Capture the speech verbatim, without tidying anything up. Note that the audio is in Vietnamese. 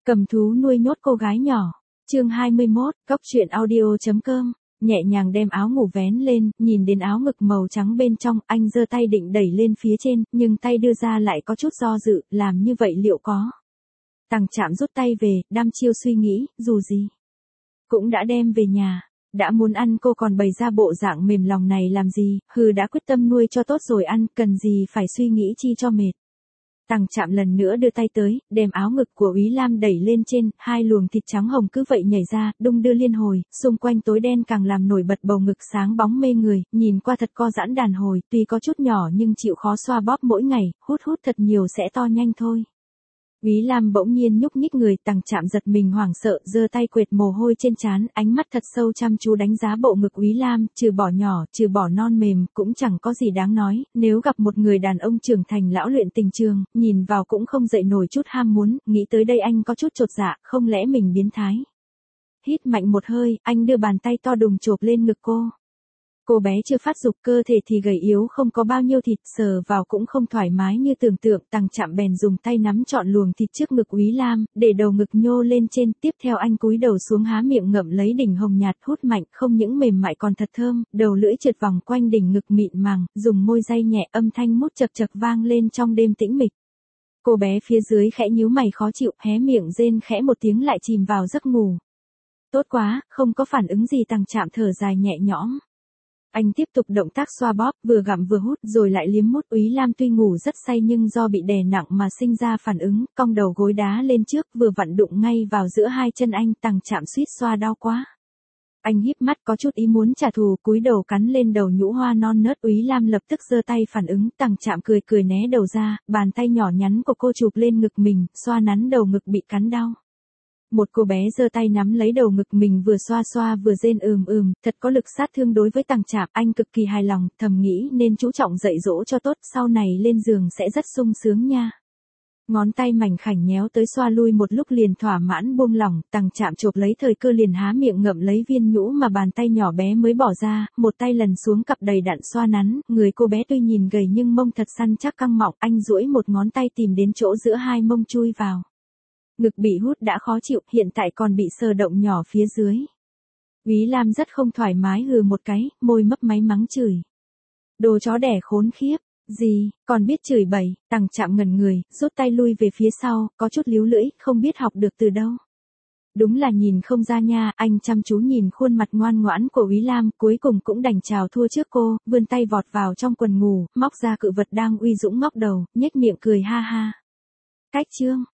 Cầm thú nuôi nhốt cô gái nhỏ. Chương hai mươi mốt, Cốc truyện audio chấm com. Nhẹ nhàng đem áo ngủ vén lên, nhìn đến áo ngực màu trắng bên trong, anh giơ tay định đẩy lên phía trên, nhưng tay đưa ra lại có chút do dự, làm như vậy liệu có. Tằng Trạm rút tay về, đăm chiêu suy nghĩ, dù gì cũng đã đem về nhà, đã muốn ăn cô còn bày ra bộ dạng mềm lòng này làm gì, hừ đã quyết tâm nuôi cho tốt rồi ăn, cần gì phải suy nghĩ chi cho mệt. Tằng Trạm lần nữa đưa tay tới, đem áo ngực của Úy Lam đẩy lên trên, hai luồng thịt trắng hồng cứ vậy nhảy ra, đung đưa liên hồi, xung quanh tối đen càng làm nổi bật bầu ngực sáng bóng mê người, nhìn qua thật co giãn đàn hồi, tuy có chút nhỏ nhưng chịu khó xoa bóp mỗi ngày, hút hút thật nhiều sẽ to nhanh thôi. Úy Lam bỗng nhiên nhúc nhích người, Tằng Trạm giật mình hoảng sợ, giơ tay quệt mồ hôi trên trán, ánh mắt thật sâu chăm chú đánh giá bộ ngực Úy Lam, trừ bỏ nhỏ, trừ bỏ non mềm, cũng chẳng có gì đáng nói, nếu gặp một người đàn ông trưởng thành lão luyện tình trường, nhìn vào cũng không dậy nổi chút ham muốn, nghĩ tới đây anh có chút chột dạ, không lẽ mình biến thái. Hít mạnh một hơi, anh đưa bàn tay to đùng chộp lên ngực cô. Cô bé chưa phát dục, cơ thể thì gầy yếu không có bao nhiêu thịt, sờ vào cũng không thoải mái như tưởng tượng, Tằng Trạm bèn dùng tay nắm trọn luồng thịt trước ngực Úy Lam, để đầu ngực nhô lên trên, tiếp theo anh cúi đầu xuống há miệng ngậm lấy đỉnh hồng nhạt, hút mạnh, không những mềm mại còn thật thơm, đầu lưỡi trượt vòng quanh đỉnh ngực mịn màng, dùng môi day nhẹ, âm thanh mút chật chật vang lên trong đêm tĩnh mịch. Cô bé phía dưới khẽ nhíu mày khó chịu, hé miệng rên khẽ một tiếng lại chìm vào giấc ngủ. Tốt quá, không có phản ứng gì, Tằng Trạm thở dài nhẹ nhõm. Anh tiếp tục động tác xoa bóp, vừa gặm vừa hút, rồi lại liếm mút. Úy Lam tuy ngủ rất say nhưng do bị đè nặng mà sinh ra phản ứng, cong đầu gối đá lên trước, vừa vặn đụng ngay vào giữa hai chân anh, Tằng Trạm suýt xoa đau quá. Anh híp mắt có chút ý muốn trả thù, cúi đầu cắn lên đầu nhũ hoa non nớt. Úy Lam lập tức giơ tay phản ứng, Tằng Trạm cười cười né đầu ra, bàn tay nhỏ nhắn của cô chụp lên ngực mình, xoa nắn đầu ngực bị cắn đau. Một cô bé giơ tay nắm lấy đầu ngực mình, vừa xoa xoa vừa rên ừm ừm, thật có lực sát thương đối với Tằng Trạm, anh cực kỳ hài lòng, thầm nghĩ nên chú trọng dạy dỗ cho tốt, sau này lên giường sẽ rất sung sướng nha. Ngón tay mảnh khảnh nhéo tới xoa lui một lúc liền thỏa mãn buông lỏng, Tằng Trạm chộp lấy thời cơ liền há miệng ngậm lấy viên nhũ mà bàn tay nhỏ bé mới bỏ ra, một tay lần xuống cặp đầy đặn xoa nắn, người cô bé tuy nhìn gầy nhưng mông thật săn chắc căng mọng, anh duỗi một ngón tay tìm đến chỗ giữa hai mông chui vào. Ngực bị hút đã khó chịu, hiện tại còn bị sờ động nhỏ phía dưới. Úy Lam rất không thoải mái hừ một cái, môi mấp máy mắng chửi. Đồ chó đẻ khốn khiếp, gì, còn biết chửi bậy. Tằng Trạm ngẩn người, rút tay lui về phía sau, có chút líu lưỡi, không biết học được từ đâu. Đúng là nhìn không ra nha, anh chăm chú nhìn khuôn mặt ngoan ngoãn của Úy Lam, cuối cùng cũng đành chào thua trước cô, vươn tay vọt vào trong quần ngủ, móc ra cự vật đang uy dũng ngóc đầu, nhếch miệng cười ha ha. Cách chương.